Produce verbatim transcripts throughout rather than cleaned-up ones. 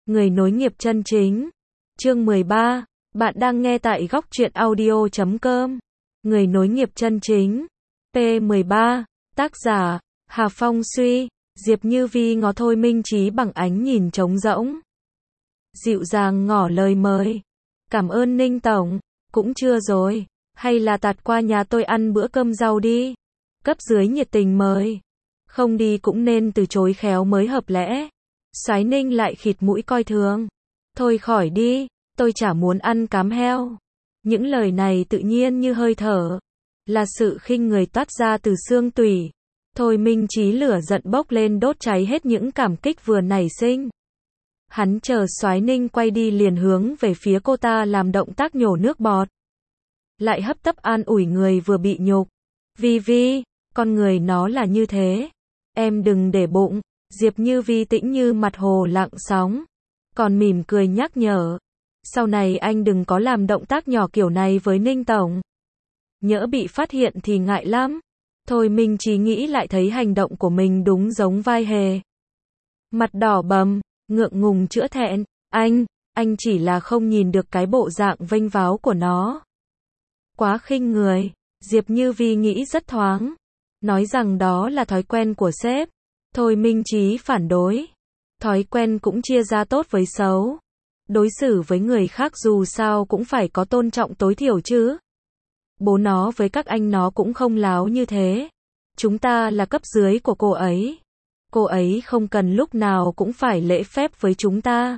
Người nối nghiệp chân chính. Chương mười ba. Bạn đang nghe tại góc truyện audio chấm com. Người nối nghiệp chân chính. P mười ba. Tác giả Hà Phong Suy. Diệp Như Vi ngó Thôi Minh Chí bằng ánh nhìn trống rỗng. Dịu dàng ngỏ lời mời. Cảm ơn Ninh Tổng. Cũng chưa rồi. Hay là tạt qua nhà tôi ăn bữa cơm rau đi. Cấp dưới nhiệt tình mời. Không đi cũng nên từ chối khéo mới hợp lẽ. Soái Ninh lại khịt mũi coi thường. Thôi khỏi đi, tôi chả muốn ăn cám heo. Những lời này tự nhiên như hơi thở. Là sự khinh người toát ra từ xương tủy. Thôi Minh Chí lửa giận bốc lên đốt cháy hết những cảm kích vừa nảy sinh. Hắn chờ Soái Ninh quay đi liền hướng về phía cô ta làm động tác nhổ nước bọt. Lại hấp tấp an ủi người vừa bị nhục. Vi Vi, con người nó là như thế. Em đừng để bụng. Diệp Như Vi tĩnh như mặt hồ lặng sóng. Còn mỉm cười nhắc nhở. Sau này anh đừng có làm động tác nhỏ kiểu này với Ninh Tổng. Nhỡ bị phát hiện thì ngại lắm. Thôi Minh Chí nghĩ lại thấy hành động của mình đúng giống vai hề. Mặt đỏ bầm, ngượng ngùng chữa thẹn. Anh, anh chỉ là không nhìn được cái bộ dạng vênh váo của nó. Quá khinh người. Diệp Như Vi nghĩ rất thoáng. Nói rằng đó là thói quen của sếp. Thôi Minh Chí phản đối. Thói quen cũng chia ra tốt với xấu. Đối xử với người khác dù sao cũng phải có tôn trọng tối thiểu chứ. Bố nó với các anh nó cũng không láo như thế. Chúng ta là cấp dưới của cô ấy. Cô ấy không cần lúc nào cũng phải lễ phép với chúng ta.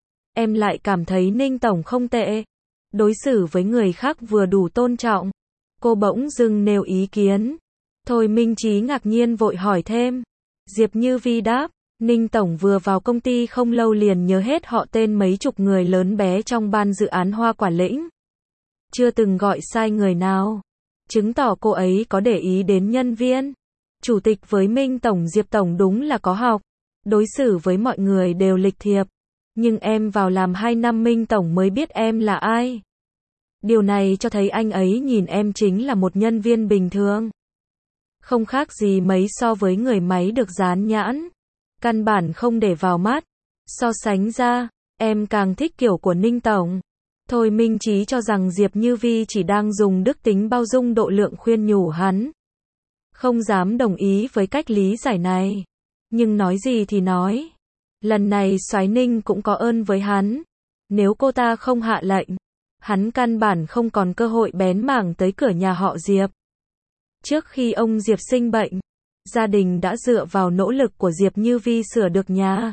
Em lại cảm thấy Ninh Tổng không tệ. Đối xử với người khác vừa đủ tôn trọng. Cô bỗng dưng nêu ý kiến. Thôi Minh Chí ngạc nhiên vội hỏi thêm. Diệp Như Vi đáp, Ninh Tổng vừa vào công ty không lâu liền nhớ hết họ tên mấy chục người lớn bé trong ban dự án Hoa Quả Lĩnh. Chưa từng gọi sai người nào. Chứng tỏ cô ấy có để ý đến nhân viên. Chủ tịch với Minh Tổng Diệp Tổng đúng là có học. Đối xử với mọi người đều lịch thiệp. Nhưng em vào làm hai năm Minh Tổng mới biết em là ai. Điều này cho thấy anh ấy nhìn em chính là một nhân viên bình thường. Không khác gì mấy so với người máy được dán nhãn. Căn bản không để vào mắt. So sánh ra, em càng thích kiểu của Ninh Tổng. Thôi Minh Chí cho rằng Diệp Như Vi chỉ đang dùng đức tính bao dung độ lượng khuyên nhủ hắn. Không dám đồng ý với cách lý giải này. Nhưng nói gì thì nói. Lần này Soái Ninh cũng có ơn với hắn. Nếu cô ta không hạ lệnh, hắn căn bản không còn cơ hội bén mảng tới cửa nhà họ Diệp. Trước khi ông Diệp sinh bệnh, gia đình đã dựa vào nỗ lực của Diệp Như Vi sửa được nhà.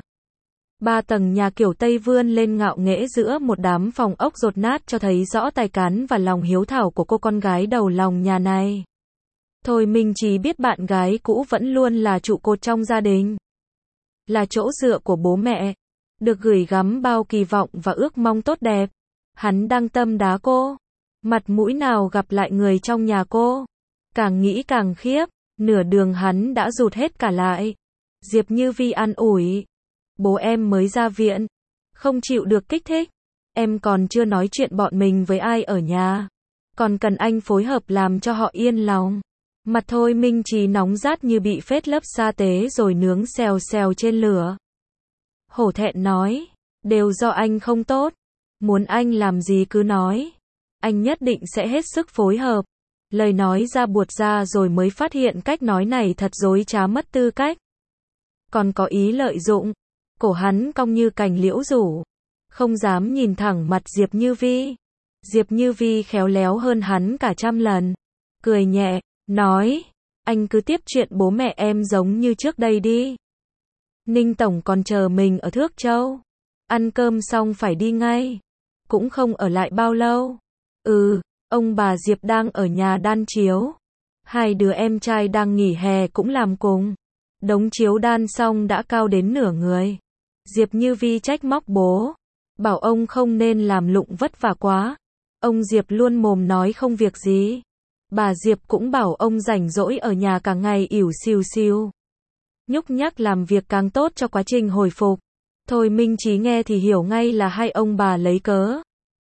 Ba tầng nhà kiểu Tây vươn lên ngạo nghễ giữa một đám phòng ốc dột nát cho thấy rõ tài cán và lòng hiếu thảo của cô con gái đầu lòng nhà này. Thôi Minh Chí biết bạn gái cũ vẫn luôn là trụ cột trong gia đình. Là chỗ dựa của bố mẹ. Được gửi gắm bao kỳ vọng và ước mong tốt đẹp. Hắn đang tâm đá cô. Mặt mũi nào gặp lại người trong nhà cô. Càng nghĩ càng khiếp, nửa đường hắn đã rụt hết cả lại. Diệp Như Vi an ủi. Bố em mới ra viện. Không chịu được kích thích. Em còn chưa nói chuyện bọn mình với ai ở nhà. Còn cần anh phối hợp làm cho họ yên lòng. Mặt Thôi Minh Chí nóng rát như bị phết lớp sa tế rồi nướng xèo xèo trên lửa. Hổ thẹn nói. Đều do anh không tốt. Muốn anh làm gì cứ nói. Anh nhất định sẽ hết sức phối hợp. Lời nói ra buột ra rồi mới phát hiện cách nói này thật dối trá mất tư cách. Còn có ý lợi dụng. Cổ hắn cong như cành liễu rủ. Không dám nhìn thẳng mặt Diệp Như Vi. Diệp Như Vi khéo léo hơn hắn cả trăm lần. Cười nhẹ, nói. Anh cứ tiếp chuyện bố mẹ em giống như trước đây đi. Ninh Tổng còn chờ mình ở Thước Châu. Ăn cơm xong phải đi ngay. Cũng không ở lại bao lâu. Ừ. Ông bà Diệp đang ở nhà đan chiếu. Hai đứa em trai đang nghỉ hè cũng làm cùng. Đống chiếu đan xong đã cao đến nửa người. Diệp Như Vi trách móc bố. Bảo ông không nên làm lụng vất vả quá. Ông Diệp luôn mồm nói không việc gì. Bà Diệp cũng bảo ông rảnh rỗi ở nhà cả ngày ỉu xìu xìu. Nhúc nhắc làm việc càng tốt cho quá trình hồi phục. Thôi Minh Chí nghe thì hiểu ngay là hai ông bà lấy cớ.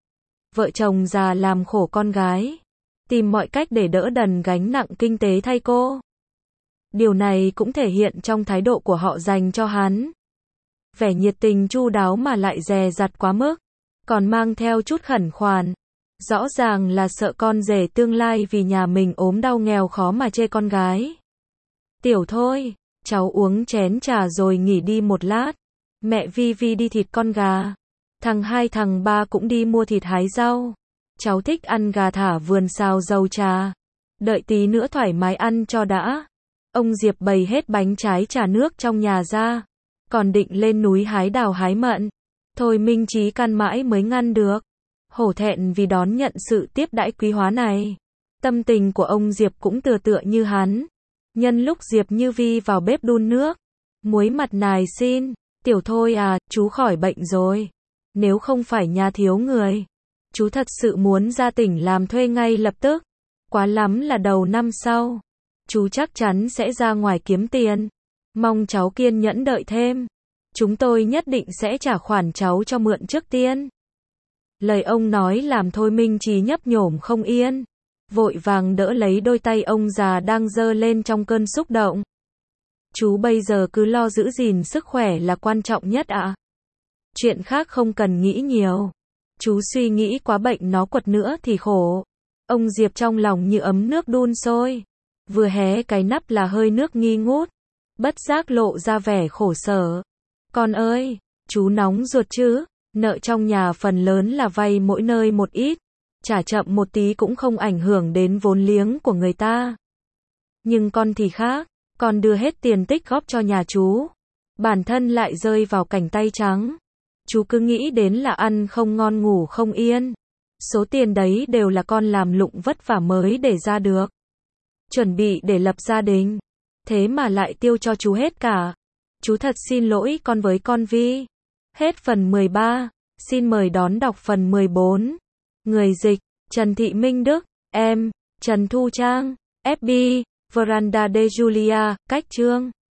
Vợ chồng già làm khổ con gái. Tìm mọi cách để đỡ đần gánh nặng kinh tế thay cô. Điều này cũng thể hiện trong thái độ của họ dành cho hắn. Vẻ nhiệt tình chu đáo mà lại dè dặt quá mức, còn mang theo chút khẩn khoản. Rõ ràng là sợ con rể tương lai vì nhà mình ốm đau nghèo khó mà chê con gái. Tiểu thôi, cháu uống chén trà rồi nghỉ đi một lát. Mẹ Vi Vi đi thịt con gà. Thằng hai thằng ba cũng đi mua thịt hái rau. Cháu thích ăn gà thả vườn xào dầu trà. Đợi tí nữa thoải mái ăn cho đã. Ông Diệp bày hết bánh trái trà nước trong nhà ra. Còn định lên núi hái đào hái mận. Thôi Minh Chí căn mãi mới ngăn được. Hổ thẹn vì đón nhận sự tiếp đãi quý hóa này. Tâm tình của ông Diệp cũng tựa tựa như hắn. Nhân lúc Diệp Như Vi vào bếp đun nước. Muối mặt nài xin. Tiểu thôi à, chú khỏi bệnh rồi. Nếu không phải nhà thiếu người, chú thật sự muốn ra tỉnh làm thuê ngay lập tức. Quá lắm là đầu năm sau. Chú chắc chắn sẽ ra ngoài kiếm tiền. Mong cháu kiên nhẫn đợi thêm. Chúng tôi nhất định sẽ trả khoản cháu cho mượn trước tiên. Lời ông nói làm Thôi Minh Chí nhấp nhổm không yên. Vội vàng đỡ lấy đôi tay ông già đang giơ lên trong cơn xúc động. Chú bây giờ cứ lo giữ gìn sức khỏe là quan trọng nhất ạ. À? Chuyện khác không cần nghĩ nhiều. Chú suy nghĩ quá bệnh nó quật nữa thì khổ. Ông Diệp trong lòng như ấm nước đun sôi. Vừa hé cái nắp là hơi nước nghi ngút. Bất giác lộ ra vẻ khổ sở. Con ơi, chú nóng ruột chứ. Nợ trong nhà phần lớn là vay mỗi nơi một ít. Trả chậm một tí cũng không ảnh hưởng đến vốn liếng của người ta. Nhưng con thì khác. Con đưa hết tiền tích góp cho nhà chú. Bản thân lại rơi vào cảnh tay trắng. Chú cứ nghĩ đến là ăn không ngon ngủ không yên. Số tiền đấy đều là con làm lụng vất vả mới để ra được. Chuẩn bị để lập gia đình. Thế mà lại tiêu cho chú hết cả. Chú thật xin lỗi con với con Vi. Hết phần mười ba. Xin mời đón đọc phần mười bốn. Người dịch, Trần Thị Minh Đức. Em, Trần Thu Trang. ép bê, Veranda de Julia. Cách chương.